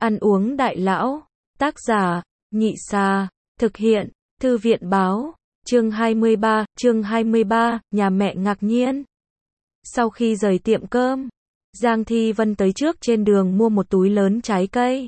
Ăn uống đại lão. Tác giả, Nhị Xà. Thực hiện, Thư viện báo. Chương 23, nhà mẹ ngạc nhiên. Sau khi rời tiệm cơm, Giang Thi Vân tới trước trên đường mua một túi lớn trái cây.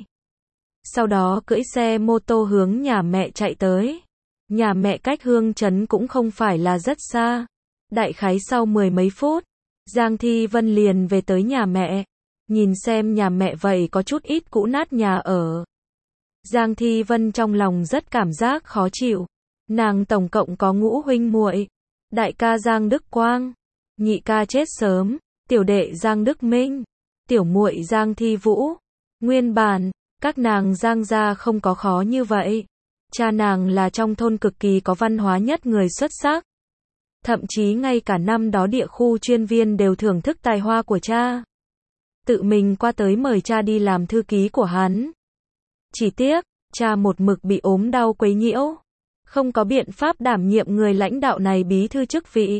Sau đó cưỡi xe mô tô hướng nhà mẹ chạy tới. Nhà mẹ cách Hương Trấn cũng không phải là rất xa. Đại khái sau 10 mấy phút, Giang Thi Vân liền về tới nhà mẹ. Nhìn xem nhà mẹ vậy có chút ít cũ nát nhà ở. Giang Thi Vân trong lòng rất cảm giác khó chịu. Nàng tổng cộng có ngũ huynh muội. Đại ca Giang Đức Quang, nhị ca chết sớm, tiểu đệ Giang Đức Minh, tiểu muội Giang Thi Vũ. Nguyên bản, các nàng Giang gia không có khó như vậy. Cha nàng là trong thôn cực kỳ có văn hóa nhất người xuất sắc. Thậm chí ngay cả năm đó địa khu chuyên viên đều thưởng thức tài hoa của cha. Tự mình qua tới mời cha đi làm thư ký của hắn. Chỉ tiếc, cha một mực bị ốm đau quấy nhiễu. Không có biện pháp đảm nhiệm người lãnh đạo này bí thư chức vị.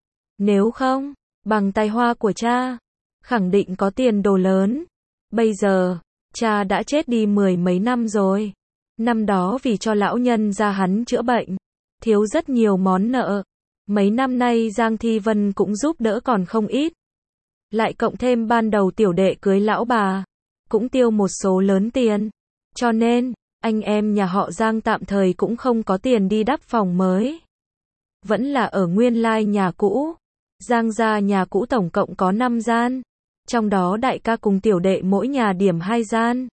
Nếu không, bằng tài hoa của cha, khẳng định có tiền đồ lớn. Bây giờ, cha đã chết đi 10 mấy năm rồi. Năm đó vì cho lão nhân gia hắn chữa bệnh, thiếu rất nhiều món nợ. Mấy năm nay Giang Thi Vân cũng giúp đỡ còn không ít. Lại cộng thêm ban đầu tiểu đệ cưới lão bà, cũng tiêu một số lớn tiền. Cho nên, anh em nhà họ Giang tạm thời cũng không có tiền đi đắp phòng mới. Vẫn là ở nguyên lai nhà cũ. Giang gia nhà cũ tổng cộng có 5 gian. Trong đó đại ca cùng tiểu đệ mỗi nhà điểm 2 gian.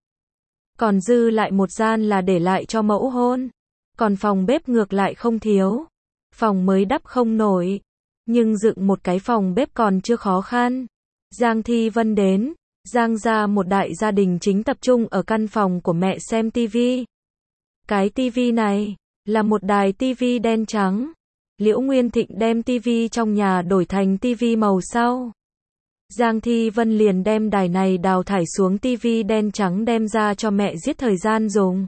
Còn dư lại 1 gian là để lại cho mẫu hôn. Còn phòng bếp ngược lại không thiếu. Phòng mới đắp không nổi. Nhưng dựng một cái phòng bếp còn chưa khó khăn. Giang Thi Vân đến. Giang gia một đại gia đình chính tập trung ở căn phòng của mẹ xem tivi. Cái tivi này là một đài tivi đen trắng. Liễu Nguyên Thịnh đem tivi trong nhà đổi thành tivi màu sau. Giang Thi Vân liền đem đài này đào thải xuống tivi đen trắng đem ra cho mẹ giết thời gian dùng.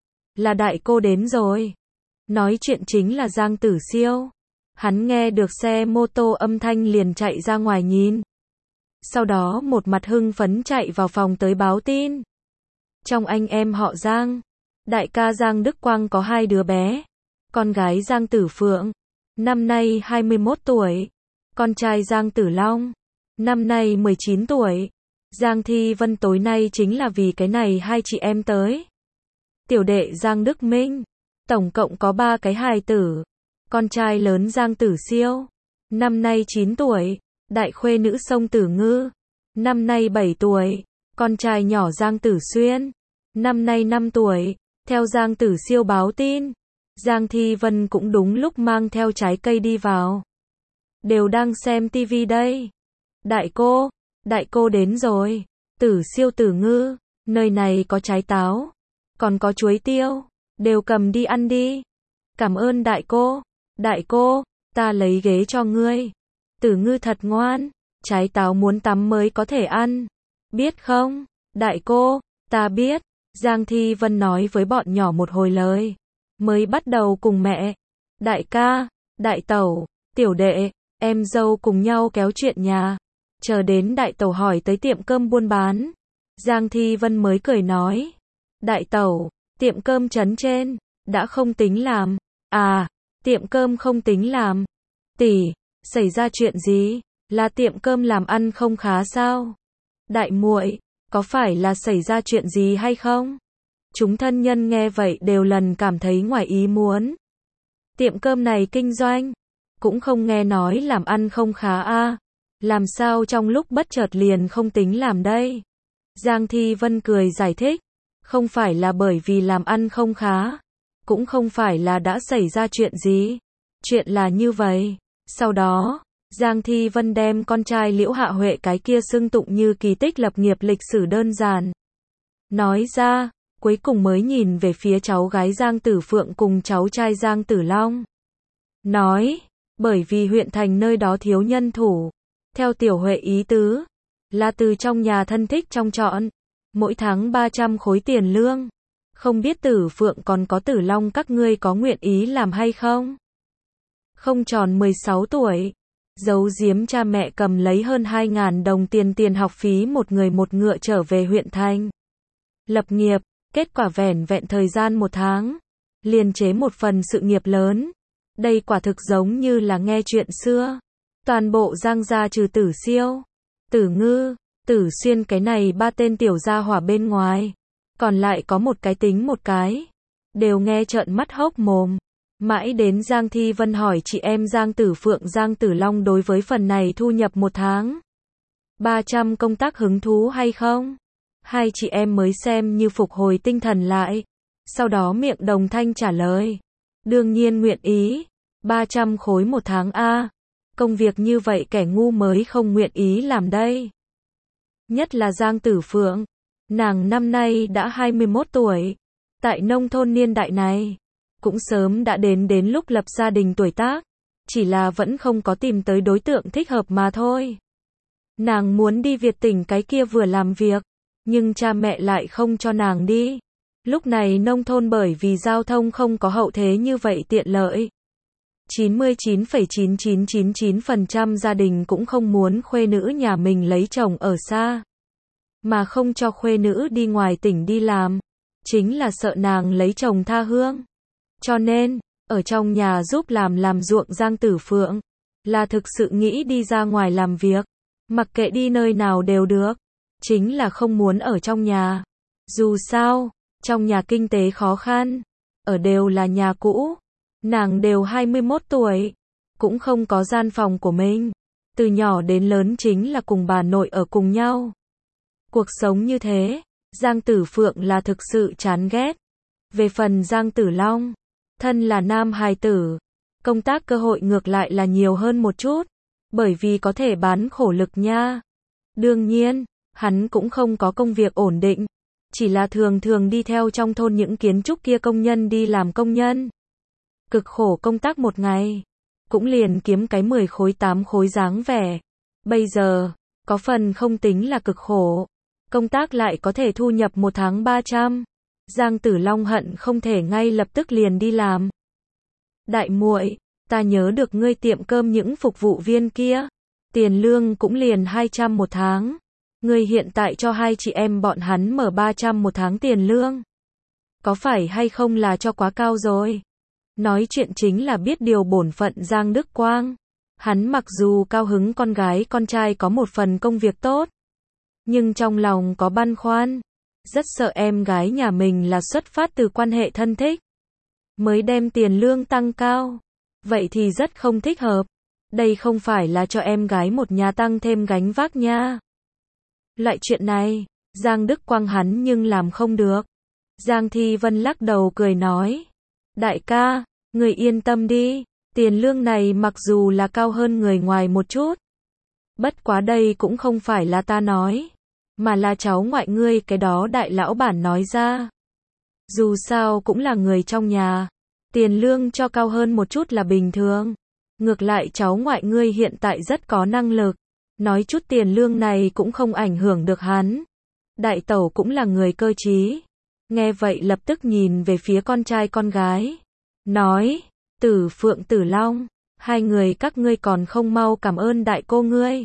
Là đại cô đến rồi. Nói chuyện chính là Giang Tử Siêu. Hắn nghe được xe mô tô âm thanh liền chạy ra ngoài nhìn. Sau đó một mặt hưng phấn chạy vào phòng tới báo tin. Trong anh em họ Giang, đại ca Giang Đức Quang có 2 đứa bé. Con gái Giang Tử Phượng, năm nay 21 tuổi. Con trai Giang Tử Long, năm nay 19 tuổi. Giang Thi Vân tối nay chính là vì cái này 2 chị em tới. Tiểu đệ Giang Đức Minh, tổng cộng có 3 cái hài tử. Con trai lớn Giang Tử Siêu, năm nay 9 tuổi. Đại khuê nữ Sông Tử Ngư, năm nay 7 tuổi. Con trai nhỏ Giang Tử Xuyên, năm nay 5 tuổi. Theo Giang Tử Siêu báo tin, Giang Thi Vân cũng đúng lúc mang theo trái cây đi vào. Đều đang xem tivi đây. Đại cô đến rồi. Tử Siêu Tử Ngư, nơi này có trái táo, còn có chuối tiêu, đều cầm đi ăn đi. Cảm ơn đại cô, ta lấy ghế cho ngươi. Tử Ngư thật ngoan, trái táo muốn tắm mới có thể ăn. Biết không, đại cô, ta biết. Giang Thi Vân nói với bọn nhỏ một hồi lời. Mới bắt đầu cùng mẹ, đại ca, đại tẩu, tiểu đệ, em dâu cùng nhau kéo chuyện nhà. Chờ đến đại tẩu hỏi tới tiệm cơm buôn bán. Giang Thi Vân mới cười nói. Đại tẩu, tiệm cơm trấn trên, đã không tính làm. À, tiệm cơm không tính làm. Tỷ, xảy ra chuyện gì? Là tiệm cơm làm ăn không khá sao? Đại muội, có phải là xảy ra chuyện gì hay không? Chúng thân nhân nghe vậy đều lần cảm thấy ngoài ý muốn. Tiệm cơm này kinh doanh, cũng không nghe nói làm ăn không khá a. Làm sao trong lúc bất chợt liền không tính làm đây? Giang Thi Vân cười giải thích, không phải là bởi vì làm ăn không khá, cũng không phải là đã xảy ra chuyện gì. Chuyện là như vậy. Sau đó, Giang Thi Vân đem con trai Liễu Hạ Huệ cái kia xưng tụng như kỳ tích lập nghiệp lịch sử đơn giản nói ra, cuối cùng mới nhìn về phía cháu gái Giang Tử Phượng cùng cháu trai Giang Tử Long. Nói, bởi vì huyện thành nơi đó thiếu nhân thủ, theo tiểu Huệ ý tứ, là từ trong nhà thân thích trong chọn, mỗi tháng 300 khối tiền lương. Không biết Tử Phượng còn có Tử Long các ngươi có nguyện ý làm hay không? Không tròn 16 tuổi. Giấu giếm cha mẹ cầm lấy hơn 2.000 đồng tiền học phí một người một ngựa trở về huyện thành. lập nghiệp, kết quả vẻn vẹn thời gian 1 tháng, liền chế một phần sự nghiệp lớn. Đây quả thực giống như là nghe chuyện xưa. Toàn bộ Giang gia trừ Tử Siêu, Tử Ngư, Tử Xuyên cái này 3 tên tiểu gia hỏa bên ngoài, còn lại có một cái tính một cái, đều nghe trợn mắt hốc mồm. Mãi đến Giang Thi Vân hỏi chị em Giang Tử Phượng Giang Tử Long đối với phần này thu nhập 1 tháng 300 công tác hứng thú hay không? Hai chị em mới xem như phục hồi tinh thần lại. Sau đó miệng đồng thanh trả lời. Đương nhiên nguyện ý. 300 khối 1 tháng a. Công việc như vậy kẻ ngu mới không nguyện ý làm đây. Nhất là Giang Tử Phượng. Nàng năm nay đã 21 tuổi. Tại nông thôn niên đại này, cũng sớm đã đến lúc lập gia đình tuổi tác. Chỉ là vẫn không có tìm tới đối tượng thích hợp mà thôi. Nàng muốn đi Việt tỉnh cái kia vừa làm việc, nhưng cha mẹ lại không cho nàng đi. Lúc này nông thôn bởi vì giao thông không có hậu thế như vậy tiện lợi. 99,9999% gia đình cũng không muốn khuê nữ nhà mình lấy chồng ở xa, mà không cho khuê nữ đi ngoài tỉnh đi làm, chính là sợ nàng lấy chồng tha hương. Cho nên, ở trong nhà giúp làm ruộng Giang Tử Phượng, là thực sự nghĩ đi ra ngoài làm việc, mặc kệ đi nơi nào đều được, chính là không muốn ở trong nhà. Dù sao, trong nhà kinh tế khó khăn, ở đều là nhà cũ, nàng đều 21 tuổi, cũng không có gian phòng của mình, từ nhỏ đến lớn chính là cùng bà nội ở cùng nhau. Cuộc sống như thế, Giang Tử Phượng là thực sự chán ghét. Về phần Giang Tử Long, thân là nam hài tử, công tác cơ hội ngược lại là nhiều hơn một chút, bởi vì có thể bán khổ lực nha. Đương nhiên, hắn cũng không có công việc ổn định, chỉ là thường thường đi theo trong thôn những kiến trúc kia công nhân đi làm công nhân. Cực khổ công tác một ngày, cũng liền kiếm cái 10 khối 8 khối dáng vẻ. Bây giờ, có phần không tính là cực khổ, công tác lại có thể thu nhập 1 tháng 300. Giang Tử Long hận không thể ngay lập tức liền đi làm. Đại muội, ta nhớ được ngươi tiệm cơm những phục vụ viên kia, tiền lương cũng liền 200 1 tháng. Ngươi hiện tại cho hai chị em bọn hắn mở 300 1 tháng tiền lương. Có phải hay không là cho quá cao rồi? Nói chuyện chính là biết điều bổn phận Giang Đức Quang. Hắn mặc dù cao hứng con gái con trai có một phần công việc tốt, nhưng trong lòng có băn khoăn. Rất sợ em gái nhà mình là xuất phát từ quan hệ thân thích, mới đem tiền lương tăng cao. Vậy thì rất không thích hợp. Đây không phải là cho em gái một nhà tăng thêm gánh vác nha. Loại chuyện này, Giang Đức Quang hắn nhưng làm không được. Giang Thi Vân lắc đầu cười nói. Đại ca, người yên tâm đi. Tiền lương này mặc dù là cao hơn người ngoài một chút, bất quá đây cũng không phải là ta nói, mà là cháu ngoại ngươi cái đó đại lão bản nói ra. Dù sao cũng là người trong nhà, tiền lương cho cao hơn một chút là bình thường. Ngược lại cháu ngoại ngươi hiện tại rất có năng lực, nói chút tiền lương này cũng không ảnh hưởng được hắn. Đại tẩu cũng là người cơ trí. Nghe vậy lập tức nhìn về phía con trai con gái, nói, Tử Phượng Tử Long, hai người các ngươi còn không mau cảm ơn đại cô ngươi.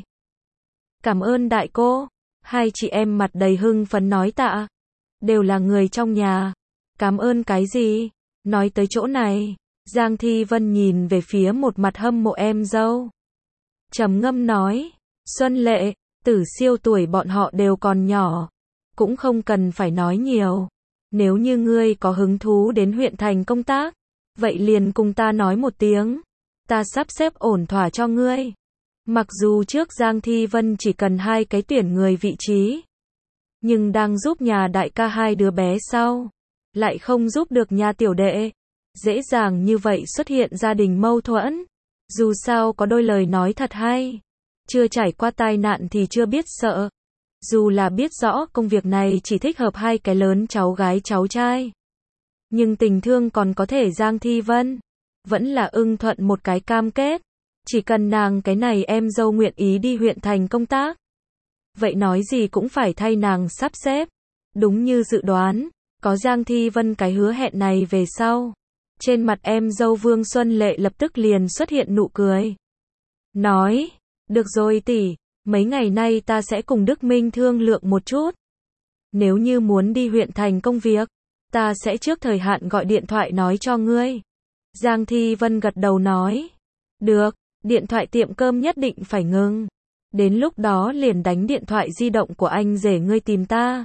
Cảm ơn đại cô. Hai chị em mặt đầy hưng phấn nói tạ. Đều là người trong nhà. Cảm ơn cái gì? Nói tới chỗ này, Giang Thi Vân nhìn về phía một mặt hâm mộ em dâu. Trầm ngâm nói, Xuân Lệ, Tử Siêu tuổi bọn họ đều còn nhỏ, cũng không cần phải nói nhiều. Nếu như ngươi có hứng thú đến huyện thành công tác, vậy liền cùng ta nói một tiếng, ta sắp xếp ổn thỏa cho ngươi. Mặc dù trước Giang Thi Vân chỉ cần 2 cái tuyển người vị trí, nhưng đang giúp nhà đại ca 2 đứa bé sau, lại không giúp được nhà tiểu đệ. Dễ dàng như vậy xuất hiện gia đình mâu thuẫn. Dù sao có đôi lời nói thật hay, chưa trải qua tai nạn thì chưa biết sợ. Dù là biết rõ công việc này chỉ thích hợp 2 cái lớn cháu gái cháu trai, nhưng tình thương còn có thể Giang Thi Vân vẫn là ưng thuận một cái cam kết. Chỉ cần nàng cái này em dâu nguyện ý đi huyện thành công tác, vậy nói gì cũng phải thay nàng sắp xếp. Đúng như dự đoán, có Giang Thi Vân cái hứa hẹn này về sau, trên mặt em dâu Vương Xuân Lệ lập tức liền xuất hiện nụ cười. Nói, được rồi tỷ, mấy ngày nay ta sẽ cùng Đức Minh thương lượng một chút. nếu như muốn đi huyện thành công việc, ta sẽ trước thời hạn gọi điện thoại nói cho ngươi. Giang Thi Vân gật đầu nói, được, điện thoại tiệm cơm nhất định phải ngừng. Đến lúc đó liền đánh điện thoại di động của anh rể ngươi tìm ta.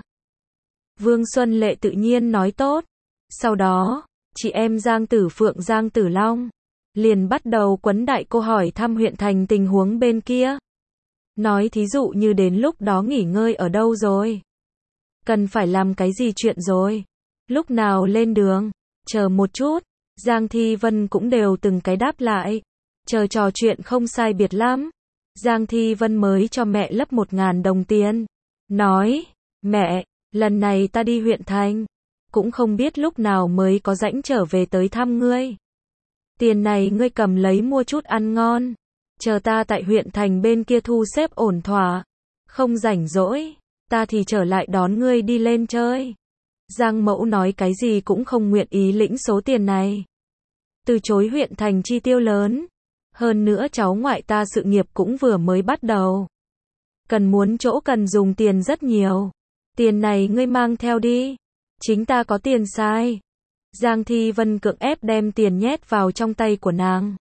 Vương Xuân Lệ tự nhiên nói tốt. Sau đó, chị em Giang Tử Phượng Giang Tử Long liền bắt đầu quấn đại cô hỏi thăm huyện thành tình huống bên kia. Nói thí dụ như đến lúc đó nghỉ ngơi ở đâu rồi, cần phải làm cái gì chuyện rồi, lúc nào lên đường, chờ một chút. Giang Thi Vân cũng đều từng cái đáp lại. Chờ trò chuyện không sai biệt lắm, Giang Thi Vân mới cho mẹ lấp 1.000 đồng tiền. Nói, mẹ, lần này ta đi huyện thành, cũng không biết lúc nào mới có rãnh trở về tới thăm ngươi. Tiền này ngươi cầm lấy mua chút ăn ngon. Chờ ta tại huyện thành bên kia thu xếp ổn thỏa. Không rảnh rỗi, ta thì trở lại đón ngươi đi lên chơi. Giang Mẫu nói cái gì cũng không nguyện ý lĩnh số tiền này. Từ chối huyện thành chi tiêu lớn. Hơn nữa cháu ngoại ta sự nghiệp cũng vừa mới bắt đầu. Muốn chỗ cần dùng tiền rất nhiều. Tiền này ngươi mang theo đi. Chính ta có tiền sai. Giang Thi Vân cưỡng ép đem tiền nhét vào trong tay của nàng.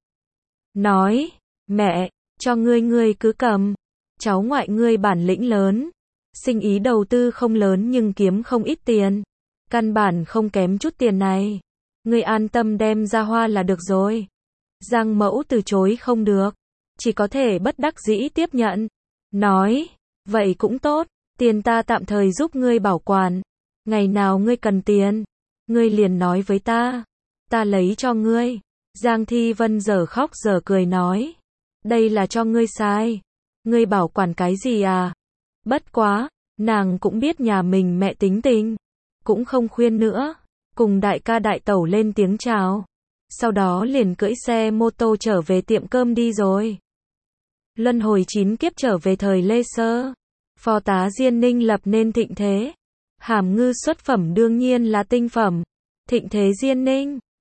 Nói, mẹ, cho ngươi cứ cầm. Cháu ngoại ngươi bản lĩnh lớn. Sinh ý đầu tư không lớn nhưng kiếm không ít tiền. Căn bản không kém chút tiền này. Ngươi an tâm đem ra hoa là được rồi. Giang Mẫu từ chối không được. Chỉ có thể bất đắc dĩ tiếp nhận. Nói, vậy cũng tốt. Tiền ta tạm thời giúp ngươi bảo quản. Ngày nào ngươi cần tiền, ngươi liền nói với ta. Ta lấy cho ngươi. Giang Thi Vân giờ khóc giờ cười nói. Đây là cho ngươi sai. Ngươi bảo quản cái gì à? Bất quá, nàng cũng biết nhà mình mẹ tính tình. Cũng không khuyên nữa. Cùng đại ca đại tẩu lên tiếng chào. Sau đó liền cưỡi xe mô tô trở về tiệm cơm đi rồi. Luân hồi 9 kiếp trở về thời Lê Sơ. Phó tá Diên Ninh lập nên thịnh thế. Hàm ngư xuất phẩm đương nhiên là tinh phẩm. Thịnh thế Diên Ninh.